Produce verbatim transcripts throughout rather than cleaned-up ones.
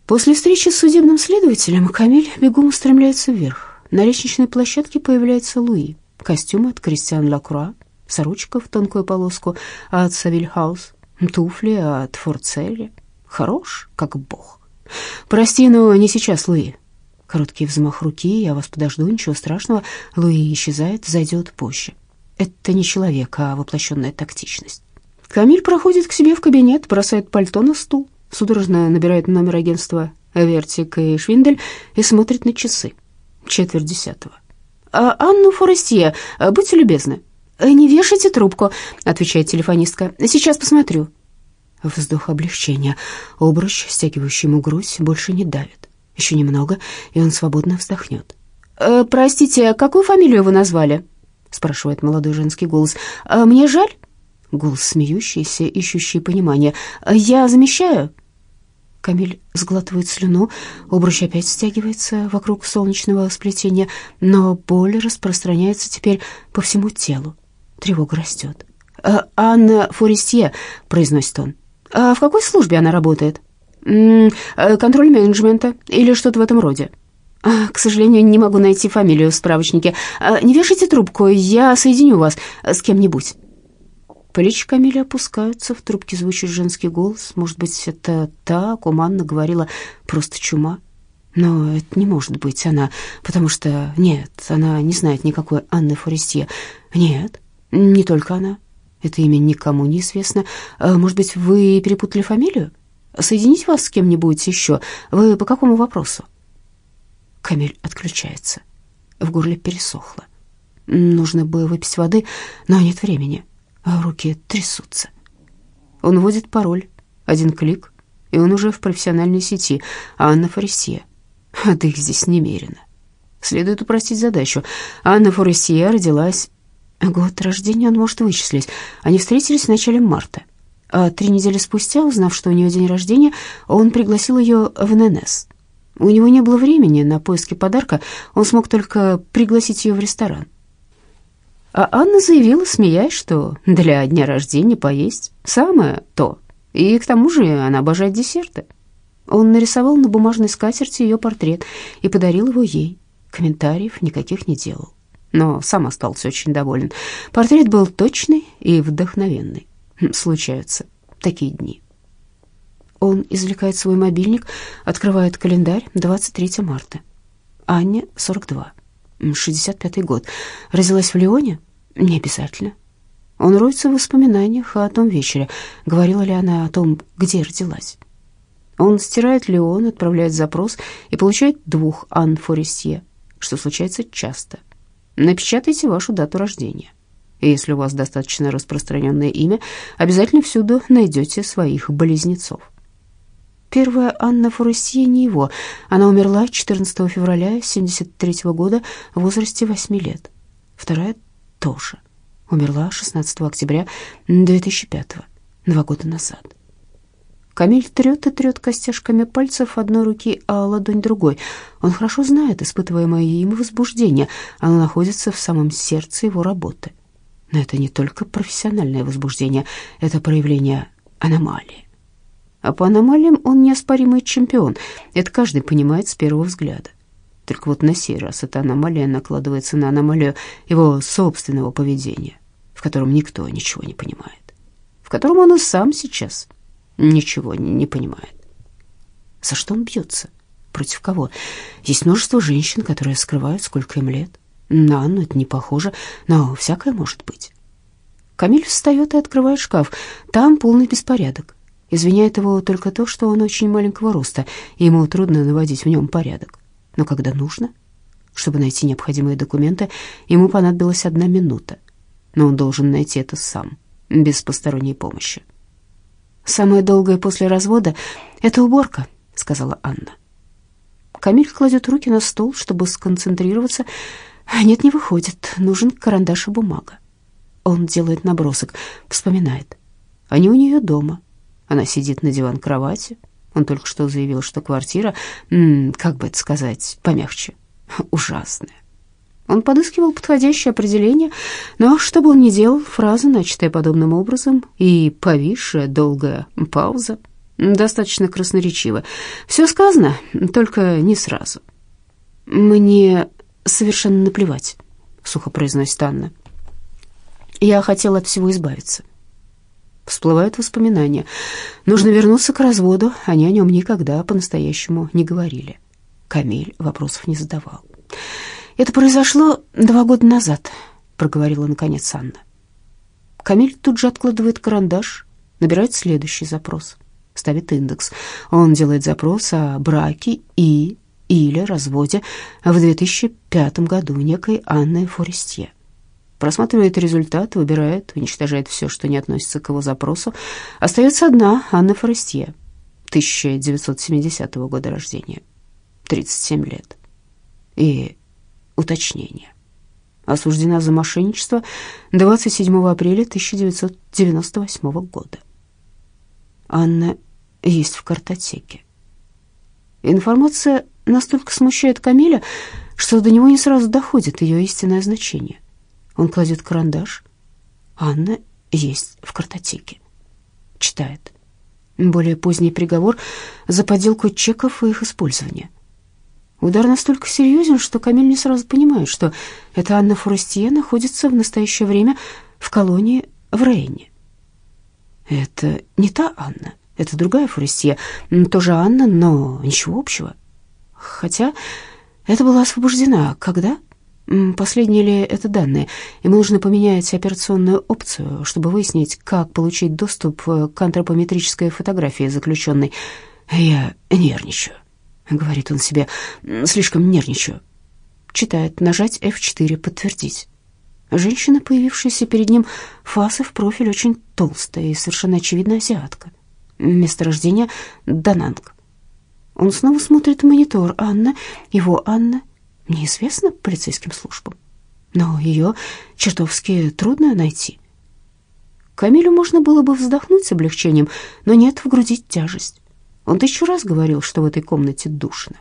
После встречи с судебным следователем Камиль бегом устремляется вверх. На лестничной площадке появляется Луи. Костюм от Кристиан Лакруа, сорочка в тонкую полоску от Савиль Хаус, туфли от Форцелли. Хорош, как бог. «Прости, но не сейчас, Луи». Короткий взмах руки: «Я вас подожду, ничего страшного». Луи исчезает, зайдет позже. Это не человек, а воплощенная тактичность. Камиль проходит к себе в кабинет, бросает пальто на стул, судорожно набирает номер агентства «Вертик и Швиндель» и смотрит на часы. Четверть десятого. «А, Анну Форестье, будьте любезны». «Не вешайте трубку», — отвечает телефонистка. «Сейчас посмотрю». Вздох облегчения. Обруч, стягивающий ему грудь, больше не давит. Еще немного, и он свободно вздохнет. «Э, «Простите, какую фамилию вы назвали?» — спрашивает молодой женский голос. «Э, «Мне жаль?» Голос смеющийся, ищущий понимание. «Я замещаю?» Камиль сглатывает слюну, обруч опять стягивается вокруг солнечного сплетения, но боль распространяется теперь по всему телу. Тревога растет. «Анна Форестье», — произносит он. «А в какой службе она работает?» «М -м, «Контроль менеджмента или что-то в этом роде». А, «К сожалению, не могу найти фамилию в справочнике. А, не вешайте трубку, я соединю вас с кем-нибудь». Плечи Камиля опускаются, в трубке звучит женский голос. Может быть, это та, о ком Анна говорила, просто чума? Но это не может быть она, потому что... Нет, она не знает никакой Анны Форестье. Нет, не только она. Это имя никому не известно. Может быть, вы перепутали фамилию? Соединить вас с кем-нибудь еще? Вы по какому вопросу?» Камиль отключается. В горле пересохло. Нужно бы выпить воды, но нет времени. А руки трясутся. Он вводит пароль. Один клик, и он уже в профессиональной сети. Анна Форестье. А да их здесь немерено. Следует упростить задачу. Анна Форестье родилась... Год рождения он может вычислить. Они встретились в начале марта. А три недели спустя, узнав, что у нее день рождения, он пригласил ее в эн эн эс. У него не было времени на поиски подарка, он смог только пригласить ее в ресторан. А Анна заявила, смеясь, что для дня рождения поесть самое то. И к тому же она обожает десерты. Он нарисовал на бумажной скатерти ее портрет и подарил его ей. Комментариев никаких не делал, но сам остался очень доволен. Портрет был точный и вдохновенный. Случаются такие дни. Он извлекает свой мобильник, открывает календарь. Двадцать третьего марта. Анне сорок два. шестьдесят пятый год. Родилась в Лионе? Не обязательно. Он роется в воспоминаниях о том вечере. Говорила ли она о том, где родилась? Он стирает Лион, отправляет запрос и получает двух Анн Форестье, что случается часто. Напечатайте вашу дату рождения. И если у вас достаточно распространенное имя, обязательно всюду найдете своих близнецов. Первая Анна Форестье не его. Она умерла четырнадцатого февраля семьдесят третьего года в возрасте восьми лет. Вторая тоже. Умерла шестнадцатого октября две тысячи пятого, два года назад. Камиль трет и трет костяшками пальцев одной руки, а ладонь другой. Он хорошо знает испытываемое им возбуждение. Оно находится в самом сердце его работы. Но это не только профессиональное возбуждение, это проявление аномалии. А по аномалиям он неоспоримый чемпион. Это каждый понимает с первого взгляда. Только вот на сей раз эта аномалия накладывается на аномалию его собственного поведения, в котором никто ничего не понимает, в котором он и сам сейчас ничего не понимает. За что он бьется? Против кого? Есть множество женщин, которые скрывают, сколько им лет. На Анну это не похоже, но всякое может быть. Камиль встает и открывает шкаф. Там полный беспорядок. Извиняет его только то, что он очень маленького роста, и ему трудно наводить в нем порядок. Но когда нужно, чтобы найти необходимые документы, ему понадобилась одна минута. Но он должен найти это сам, без посторонней помощи. «Самое долгое после развода — это уборка», — сказала Анна. Камиль кладет руки на стол, чтобы сконцентрироваться. Нет, не выходит, нужен карандаш и бумага. Он делает набросок, вспоминает. Они у нее дома. Она сидит на диван-кровати. Он только что заявил, что квартира, как бы это сказать, помягче, ужасная. Он подыскивал подходящее определение, но что бы он ни делал, фраза, начатая подобным образом, и повисшая долгая пауза Достаточно красноречиво. Все сказано, только не сразу. «Мне совершенно наплевать», — сухо произносит Анна. «Я хотела от всего избавиться». Всплывают воспоминания. Нужно вернуться к разводу. Они о нем никогда по-настоящему не говорили. Камиль вопросов не задавал. «Это произошло два года назад», — проговорила наконец Анна. Камиль тут же откладывает карандаш, набирает следующий запрос, ставит индекс. Он делает запрос о браке и или разводе в две тысячи пятом году некой Анны Форестье. Просматривает результат, выбирает, уничтожает все, что не относится к его запросу. Остается одна Анна Форестье, тысяча девятьсот семидесятого года рождения, тридцать семь лет. И уточнение. Осуждена за мошенничество двадцать седьмого апреля тысяча девятьсот девяносто восьмого года. Анна есть в картотеке. Информация настолько смущает Камиля, что до него не сразу доходит ее истинное значение. Он кладет карандаш. Анна есть в картотеке. Читает. Более поздний приговор за подделку чеков и их использование. Удар настолько серьезен, что Камиль не сразу понимает, что эта Анна Форестье находится в настоящее время в колонии в Рейне. Это не та Анна, это другая Форестье, тоже Анна, но ничего общего. Хотя это была освобождена. Когда? Последние ли это данные? Ему нужно поменять операционную опцию, чтобы выяснить, как получить доступ к антропометрической фотографии заключенной. «Я нервничаю», — говорит он себе, — «слишком нервничаю». Читает, нажать эф четыре, подтвердить. Женщина, появившаяся перед ним, фасы в профиль очень толстая и совершенно очевидно азиатка. Место рождения — Дананг. Он снова смотрит в монитор. Анна, его Анна, неизвестна полицейским службам, но ее чертовски трудно найти. Камилю можно было бы вздохнуть с облегчением, но нет, в груди тяжесть. Он тысячу раз говорил, что в этой комнате душно.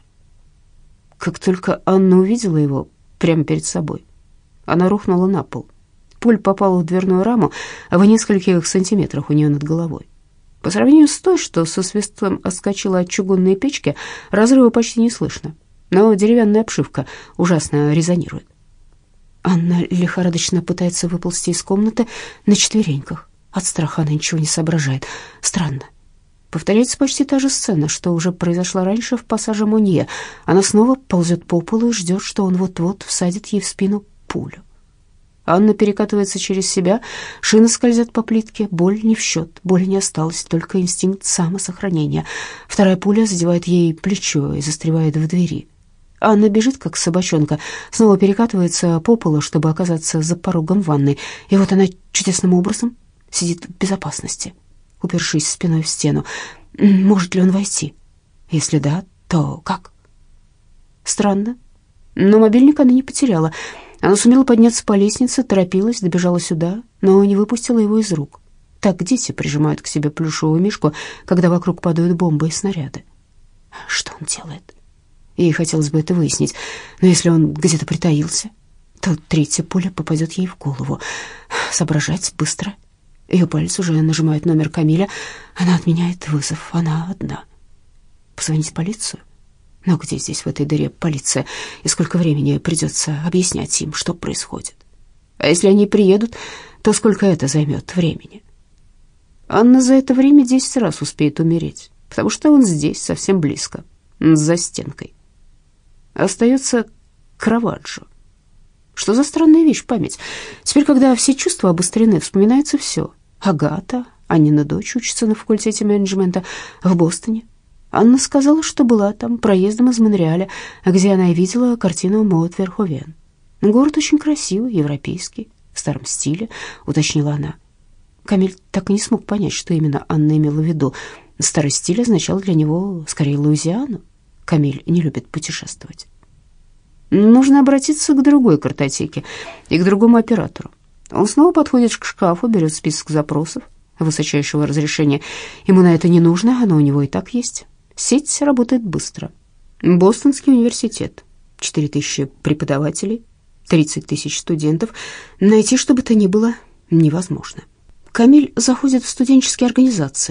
Как только Анна увидела его прямо перед собой, она рухнула на пол. Пуль попала в дверную раму, а в нескольких сантиметрах у нее над головой. По сравнению с той, что со свистом отскочила от чугунной печки, разрыва почти не слышно, но деревянная обшивка ужасно резонирует. Анна лихорадочно пытается выползти из комнаты на четвереньках. От страха она ничего не соображает. Странно. Повторяется почти та же сцена, что уже произошла раньше в пассаже Монье. Она снова ползет по полу и ждет, что он вот-вот всадит ей в спину пулю. Анна перекатывается через себя, шины скользят по плитке, боль не в счет, боли не осталось, только инстинкт самосохранения. Вторая пуля задевает ей плечо и застревает в двери. Анна бежит, как собачонка, снова перекатывается по полу, чтобы оказаться за порогом ванной, и вот она чудесным образом сидит в безопасности, упершись спиной в стену. Может ли он войти? Если да, то как? Странно, но мобильник она не потеряла. Она сумела подняться по лестнице, торопилась, добежала сюда, но не выпустила его из рук. Так дети прижимают к себе плюшевую мишку, когда вокруг падают бомбы и снаряды. Что он делает? Ей хотелось бы это выяснить, но если он где-то притаился, то третья пуля попадет ей в голову. Соображать быстро. Ее палец уже нажимает номер Камиля. Она отменяет вызов, она одна. Позвонить в полицию? Но где здесь, в этой дыре, полиция? И сколько времени придется объяснять им, что происходит? А если они приедут, то сколько это займет времени? Анна за это время десять раз успеет умереть, потому что он здесь, совсем близко, за стенкой. Остается Караваджо. Что за странная вещь память? Теперь, когда все чувства обострены, вспоминается все. Агата, Аннина дочь, учится на факультете менеджмента в Бостоне. Анна сказала, что была там проездом из Монреаля, где она и видела картину Мод Верховен. Город очень красивый, европейский, в старом стиле, уточнила она. Камиль так и не смог понять, что именно Анна имела в виду. Старый стиль означал для него скорее Луизиану. Камиль не любит путешествовать. Нужно обратиться к другой картотеке и к другому оператору. Он снова подходит к шкафу, берет список запросов высочайшего разрешения. Ему на это не нужно, оно у него и так есть. Сеть работает быстро. Бостонский университет, четыре тысячи преподавателей, тридцать тысяч студентов. Найти что бы то ни было невозможно. Камиль заходит в студенческие организации.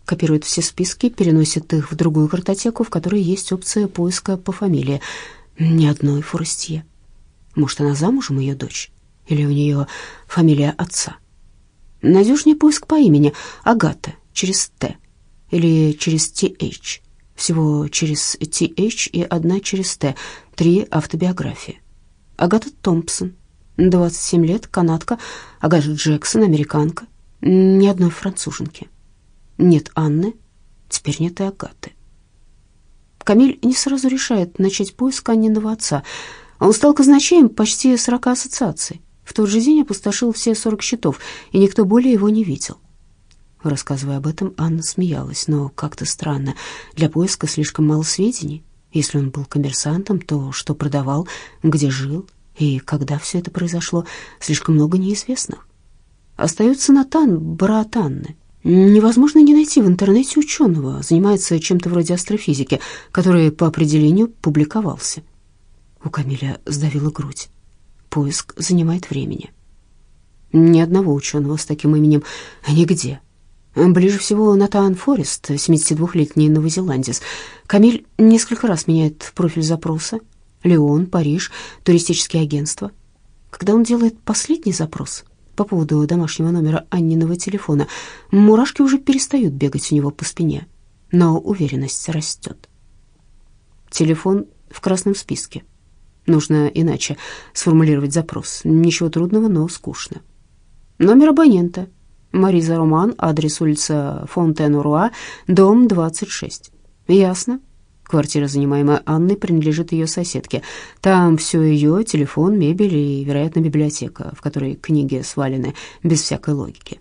копирует все списки, переносит их в другую картотеку, в которой есть опция поиска по фамилии. Ни одной Форестье. Может, она замужем, ее дочь? Или у нее фамилия отца? Надежнее поиск по имени. Агата, через «Т». Или через «Ти Эйч». Всего через «Ти Эйч» и одна через «Т». Три автобиографии. Агата Томпсон, двадцать семь лет, канадка. Агата Джексон, американка. Ни одной француженки. Нет Анны, теперь нет и Агаты. Камиль не сразу решает начать поиск Анниного отца. Он стал казначеем почти сорока ассоциаций. В тот же день опустошил все сорок счетов, и никто более его не видел. Рассказывая об этом, Анна смеялась, но как-то странно. Для поиска слишком мало сведений. Если он был коммерсантом, то что продавал, где жил и когда все это произошло, слишком много неизвестных. Остается Натан, брат Анны. Невозможно не найти в интернете ученого, занимается чем-то вроде астрофизики, который по определению публиковался. У Камиля сдавила грудь. Поиск занимает времени. Ни одного ученого с таким именем нигде. Ближе всего Натан Форест, семидесятидвухлетний новозеландец. Камиль несколько раз меняет профиль запроса. Лион, Париж, туристические агентства. Когда он делает последний запрос по поводу домашнего номера Анниного телефона, мурашки уже перестают бегать у него по спине, но уверенность растет. Телефон в красном списке. Нужно иначе сформулировать запрос. Ничего трудного, но скучно. Номер абонента. Мариза Роман, адрес улица Фонтен-Руа, дом двадцать шесть. Ясно. Квартира, занимаемая Анной, принадлежит ее соседке. Там все ее, телефон, мебель и, вероятно, библиотека, в которой книги свалены без всякой логики.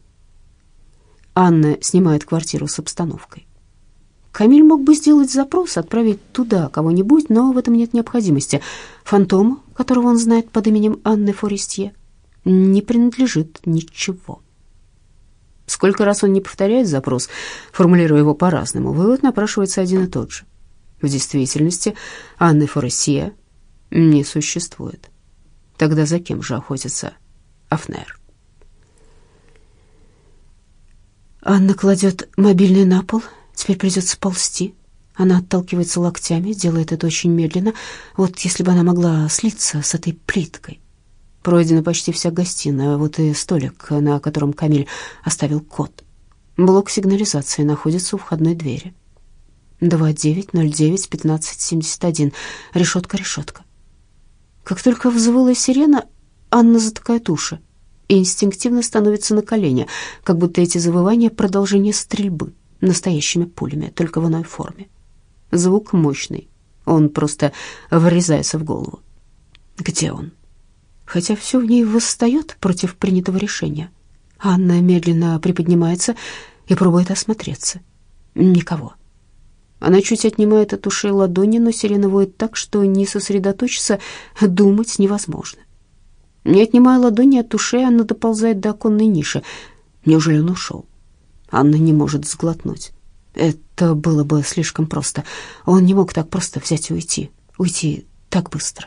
Анна снимает квартиру с обстановкой. Камиль мог бы сделать запрос, отправить туда кого-нибудь, но в этом нет необходимости. Фантому, которого он знает под именем Анны Форестье, не принадлежит ничего. Сколько раз он не повторяет запрос, формулируя его по-разному, вывод напрашивается один и тот же. В действительности Анны Форестье не существует. Тогда за кем же охотится Афнер? Анна кладет мобильный на пол. Теперь придется ползти. Она отталкивается локтями, делает это очень медленно. Вот если бы она могла слиться с этой плиткой. Пройдена почти вся гостиная, вот и столик, на котором Камиль оставил код. Блок сигнализации находится у входной двери. два девять ноль девять пятнадцать семьдесят один. Решетка, решетка. Как только взвыла сирена, Анна затыкает уши и инстинктивно становится на колени, как будто эти завывания — продолжение стрельбы настоящими пулями, только в иной форме. Звук мощный, он просто врезается в голову. Где он? Хотя все в ней восстает против принятого решения. Анна медленно приподнимается и пробует осмотреться. Никого. Она чуть отнимает от ушей ладони, но сирена воет так, что не сосредоточиться, думать невозможно. Не отнимая ладони от ушей, Анна доползает до оконной ниши. Неужели он ушел? Анна не может сглотнуть. Это было бы слишком просто. Он не мог так просто взять и уйти. Уйти так быстро.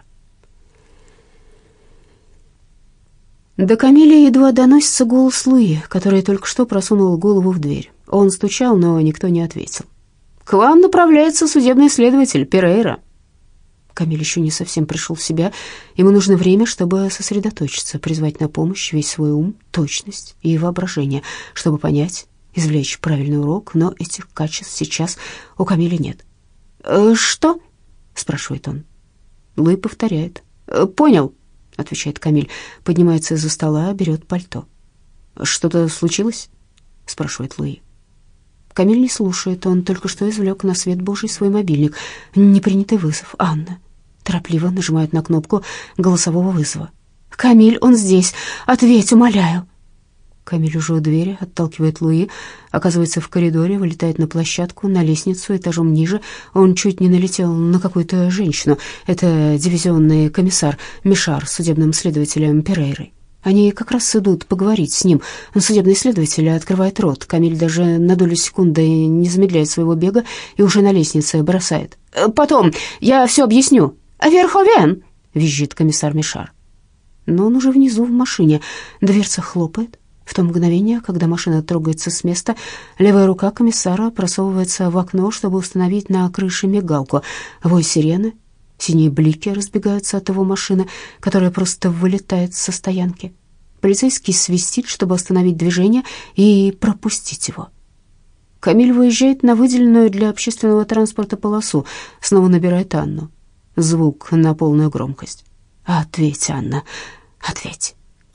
До Камиля едва доносится голос Луи, который только что просунул голову в дверь. Он стучал, но никто не ответил. «К вам направляется судебный следователь Перейра». Камиль еще не совсем пришел в себя. Ему нужно время, чтобы сосредоточиться, призвать на помощь весь свой ум, точность и воображение, чтобы понять, извлечь правильный урок, но этих качеств сейчас у Камиля нет. «Э, «Что?» — спрашивает он. Луи повторяет. «Понял», — отвечает Камиль, поднимается из-за стола, берет пальто. «Что-то случилось?» — спрашивает Луи. Камиль не слушает, он только что извлек на свет Божий свой мобильник. Непринятый вызов. Анна торопливо нажимает на кнопку голосового вызова. «Камиль, он здесь. Ответь, умоляю». Камиль уже у двери, отталкивает Луи, оказывается в коридоре, вылетает на площадку, на лестницу этажом ниже. Он чуть не налетел на какую-то женщину. Это дивизионный комиссар Мишар с судебным следователем Перейрой. Они как раз идут поговорить с ним. Судебный следователь открывает рот. Камиль даже на долю секунды не замедляет своего бега и уже на лестнице бросает. «Потом, я все объясню». «Верховен!» — визжит комиссар Мишар. Но он уже внизу в машине. Дверца хлопает. В то мгновение, когда машина трогается с места, левая рука комиссара просовывается в окно, чтобы установить на крыше мигалку. Вой сирены, синие блики разбегаются от его машины, которая просто вылетает со стоянки. Полицейский свистит, чтобы остановить движение и пропустить его. Камиль выезжает на выделенную для общественного транспорта полосу, снова набирает Анну. Звук на полную громкость. «Ответь, Анна, ответь».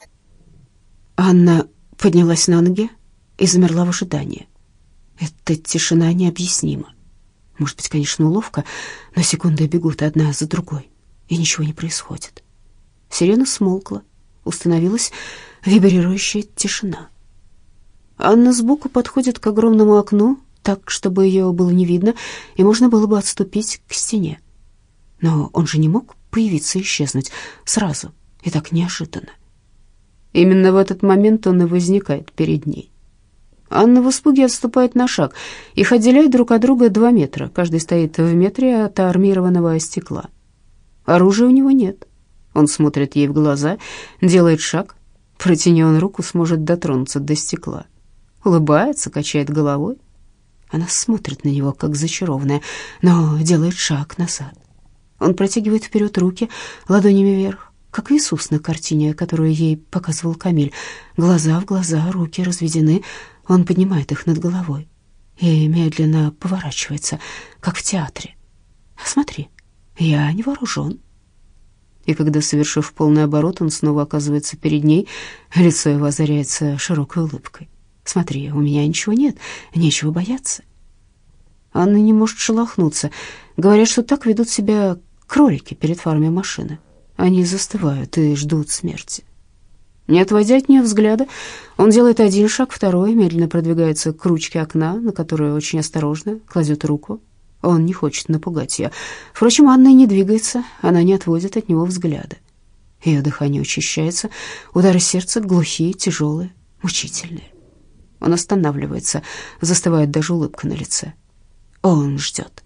Анна поднялась на ноги и замерла в ожидании. Эта тишина необъяснима. Может быть, конечно, уловка, но секунды бегут одна за другой, и ничего не происходит. Сирена смолкла, установилась вибрирующая тишина. Анна сбоку подходит к огромному окну, так, чтобы ее было не видно, и можно было бы отступить к стене. Но он же не мог появиться и исчезнуть сразу и так неожиданно. Именно в этот момент он и возникает перед ней. Анна в испуге отступает на шаг. Их отделяет друг от друга два метра. Каждый стоит в метре от армированного стекла. Оружия у него нет. Он смотрит ей в глаза, делает шаг. Протяни он руку, сможет дотронуться до стекла. Улыбается, качает головой. Она смотрит на него, как зачарованная, но делает шаг назад. Он протягивает вперед руки, ладонями вверх, как Иисус на картине, которую ей показывал Камиль. Глаза в глаза, руки разведены. Он поднимает их над головой и медленно поворачивается, как в театре. «Смотри, я не вооружен». И когда, совершив полный оборот, он снова оказывается перед ней, лицо его озаряется широкой улыбкой. «Смотри, у меня ничего нет, нечего бояться». Анна не может шелохнуться. Говорят, что так ведут себя кролики перед фарами машины. Они застывают и ждут смерти. Не отводя от нее взгляда, он делает один шаг, второй, медленно продвигается к ручке окна, на которую очень осторожно кладет руку. Он не хочет напугать ее. Впрочем, Анна не двигается, она не отводит от него взгляда. Ее дыхание учащается, удары сердца глухие, тяжелые, мучительные. Он останавливается, застывает даже улыбка на лице. Он ждет.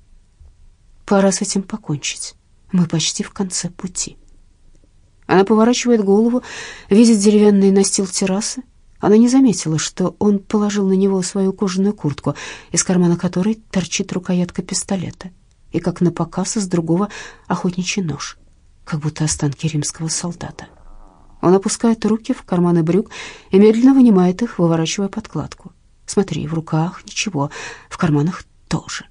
Пора с этим покончить. Мы почти в конце пути. Она поворачивает голову, видит деревянный настил террасы. Она не заметила, что он положил на него свою кожаную куртку, из кармана которой торчит рукоятка пистолета, и как напоказ из другого охотничий нож, как будто останки римского солдата. Он опускает руки в карманы брюк и медленно вынимает их, выворачивая подкладку. Смотри, в руках ничего, в карманах тоже.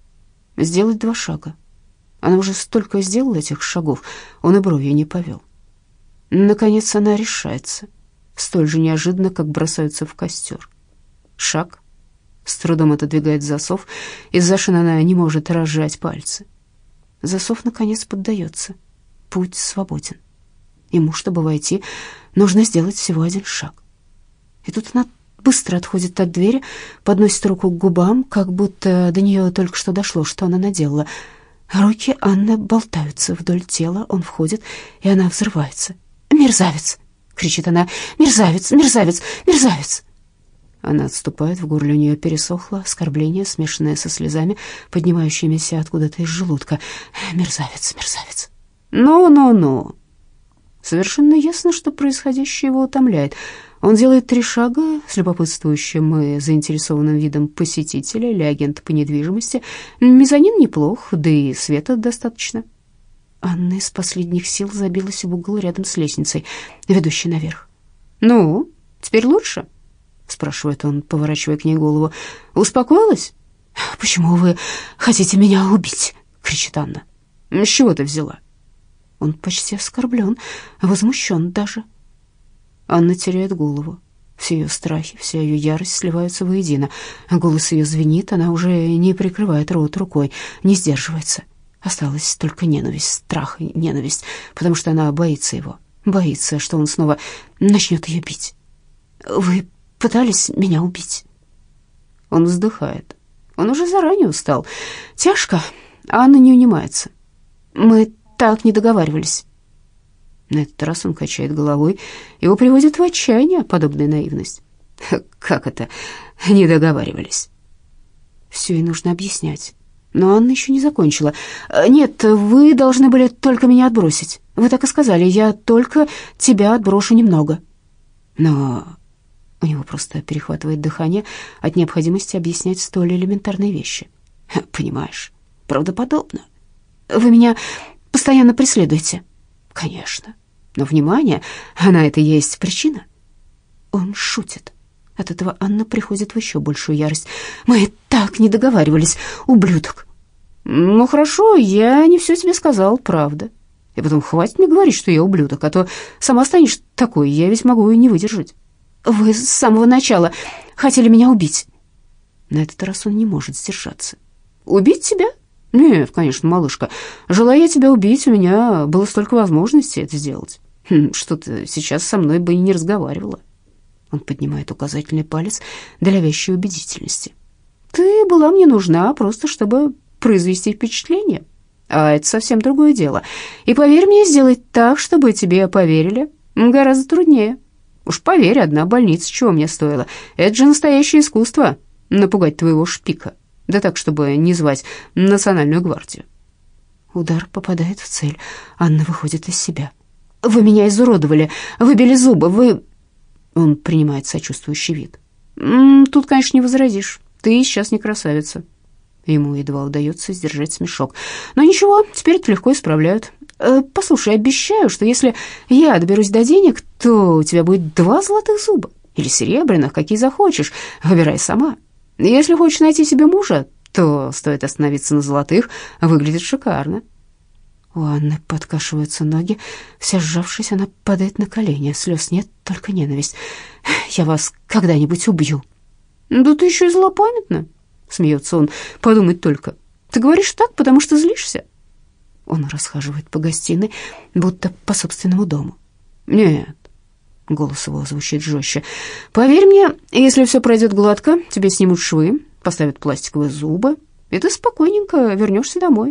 Сделать два шага. Она уже столько сделала этих шагов, он и бровью не повел. Наконец она решается, столь же неожиданно, как бросаются в костер. Шаг. С трудом отодвигает засов, из-за шины она не может разжать пальцы. Засов, наконец, поддается. Путь свободен. Ему, чтобы войти, нужно сделать всего один шаг. И тут она быстро отходит от двери, подносит руку к губам, как будто до нее только что дошло, что она наделала. Руки Анны болтаются вдоль тела, он входит, и она взрывается. «Мерзавец!» — кричит она. «Мерзавец! Мерзавец! Мерзавец!» Она отступает, в горле у нее пересохло, оскорбление, смешанное со слезами, поднимающимися откуда-то из желудка. «Мерзавец! Мерзавец!» «Ну-ну-ну!» Совершенно ясно, что происходящее его утомляет. Он делает три шага с любопытствующим и заинтересованным видом посетителя или агента по недвижимости. Мезонин неплох, да и света достаточно. Анна из последних сил забилась в угол рядом с лестницей, ведущей наверх. «Ну, теперь лучше?» — спрашивает он, поворачивая к ней голову. «Успокоилась?» «Почему вы хотите меня убить?» — кричит Анна. «С чего ты взяла?» Он почти оскорблен, возмущен даже. Анна теряет голову. Все ее страхи, вся ее ярость сливаются воедино. Голос ее звенит, она уже не прикрывает рот рукой, не сдерживается. Осталась только ненависть, страх и ненависть, потому что она боится его, боится, что он снова начнет ее бить. «Вы пытались меня убить?» Он вздыхает. Он уже заранее устал. Тяжко, а Анна не унимается. «Мы так не договаривались». На этот раз он качает головой. Его приводит в отчаяние подобная наивность. «Как это? Не договаривались?» Все ей нужно объяснять. Но Анна еще не закончила. «Нет, вы должны были только меня отбросить. Вы так и сказали, я только тебя отброшу немного». «Но У него просто перехватывает дыхание от необходимости объяснять столь элементарные вещи. Понимаешь, правдоподобно. Вы меня постоянно преследуете. Конечно. Но внимание, на это есть причина. Он шутит. От этого Анна приходит в еще большую ярость. Мы так не договаривались, ублюдок. Ну хорошо, я не все тебе сказал, правда. И потом хватит мне говорить, что я ублюдок, а то сама станешь такой, я ведь могу и не выдержать. Вы с самого начала хотели меня убить. На этот раз он не может сдержаться. Убить тебя? Нет, конечно, малышка. Желая я тебя убить, у меня было столько возможностей это сделать. Что ты сейчас со мной бы и не разговаривала. Он поднимает указательный палец для вещей убедительности. Ты была мне нужна просто, чтобы произвести впечатление. А это совсем другое дело. И поверь мне, сделать так, чтобы тебе поверили, гораздо труднее. Уж поверь, одна больница чего мне стоила. Это же настоящее искусство — напугать твоего шпика. Да так, чтобы не звать национальную гвардию. Удар попадает в цель. Анна выходит из себя. Вы меня изуродовали, выбили зубы, вы... Он принимает сочувствующий вид. Тут, конечно, не возразишь. Ты сейчас не красавица. Ему едва удается сдержать смешок. Но ничего, теперь это легко исправляют. Послушай, обещаю, что если я доберусь до денег, то у тебя будет два золотых зуба. Или серебряных, какие захочешь. Выбирай сама. Если хочешь найти себе мужа, то стоит остановиться на золотых. Выглядит шикарно. У Анны подкашиваются ноги. Вся сжавшись, она падает на колени. Слез нет, только ненависть. «Я вас когда-нибудь убью». «Да ты еще и злопамятна», — смеется он. «Подумать только. Ты говоришь так, потому что злишься». Он расхаживает по гостиной, будто по собственному дому. «Нет», — голос его звучит жестче. «Поверь мне, если все пройдет гладко, тебе снимут швы, поставят пластиковые зубы, и ты спокойненько вернешься домой».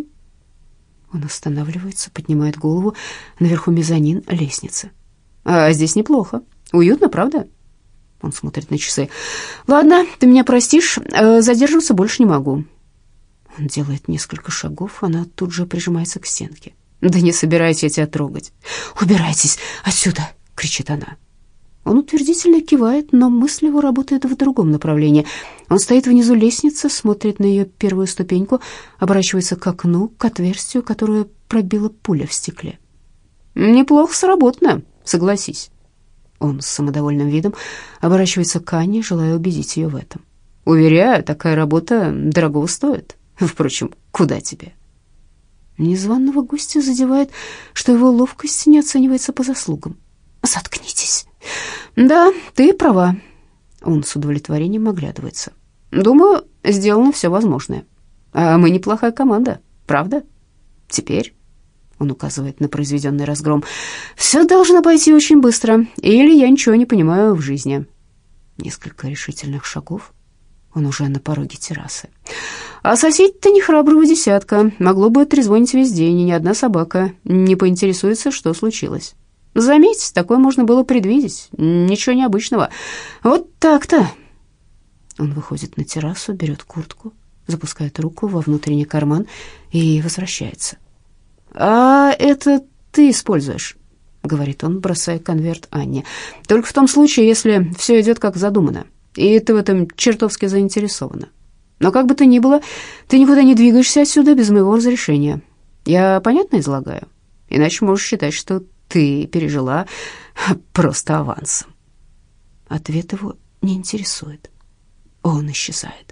Он останавливается, поднимает голову. Наверху мезонин, лестница. «А здесь неплохо. Уютно, правда?» Он смотрит на часы. «Ладно, ты меня простишь, задерживаться больше не могу». Он делает несколько шагов, она тут же прижимается к стенке. «Да не собираюсь я тебя трогать». «Убирайтесь отсюда!» — кричит она. Он утвердительно кивает, но мысль его работает в другом направлении. Он стоит внизу лестницы, смотрит на ее первую ступеньку, оборачивается к окну, к отверстию, которое пробила пуля в стекле. «Неплохо сработано, согласись». Он с самодовольным видом оборачивается к Анне, желая убедить ее в этом. «Уверяю, такая работа дорого стоит. Впрочем, куда тебе?» Незваного гостя задевает, что его ловкость не оценивается по заслугам. «Заткнитесь». «Да, ты права». Он с удовлетворением оглядывается. «Думаю, сделано все возможное. А мы неплохая команда, правда? Теперь...» Он указывает на произведенный разгром. «Все должно пойти очень быстро, или я ничего не понимаю в жизни». Несколько решительных шагов. Он уже на пороге террасы. «А соседей-то не храброго десятка. Могло бы трезвонить весь день, и ни одна собака не поинтересуется, что случилось. Заметь, такое можно было предвидеть. Ничего необычного. Вот так-то». Он выходит на террасу, берет куртку, запускает руку во внутренний карман и возвращается. «А это ты используешь», — говорит он, бросая конверт Анне. «Только в том случае, если все идет как задумано, и ты в этом чертовски заинтересована. Но как бы то ни было, ты никуда не двигаешься отсюда без моего разрешения. Я понятно излагаю? Иначе можешь считать, что ты пережила просто авансом». Ответ его не интересует. Он исчезает.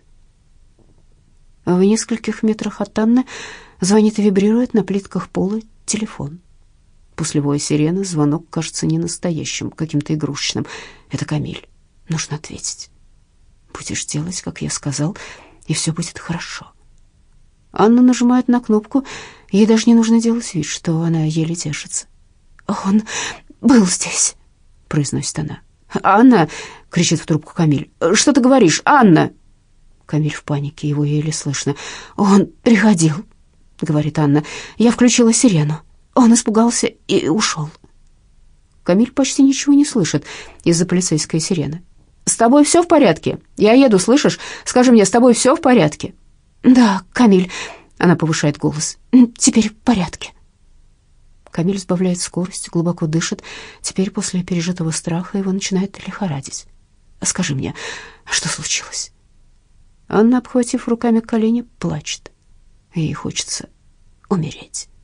В нескольких метрах от Анны звонит и вибрирует на плитках пола телефон. После воя сирены звонок кажется не настоящим, каким-то игрушечным. Это Камиль. Нужно ответить. «Будешь делать, как я сказал, и все будет хорошо». Анна нажимает на кнопку. Ей даже не нужно делать вид, что она еле держится. «Он был здесь», — произносит она. «Анна!» — кричит в трубку Камиль. «Что ты говоришь, Анна?» Камиль в панике, его еле слышно. «Он приходил», — говорит Анна. «Я включила сирену. Он испугался и ушел». Камиль почти ничего не слышит из-за полицейской сирены. «С тобой все в порядке? Я еду, слышишь? Скажи мне, с тобой все в порядке?» «Да, Камиль», — она повышает голос. «Теперь в порядке». Камиль сбавляет скорость, глубоко дышит. Теперь после пережитого страха его начинает лихорадить. Скажи мне, что случилось?» Анна, обхватив руками колени, плачет. Ей хочется умереть.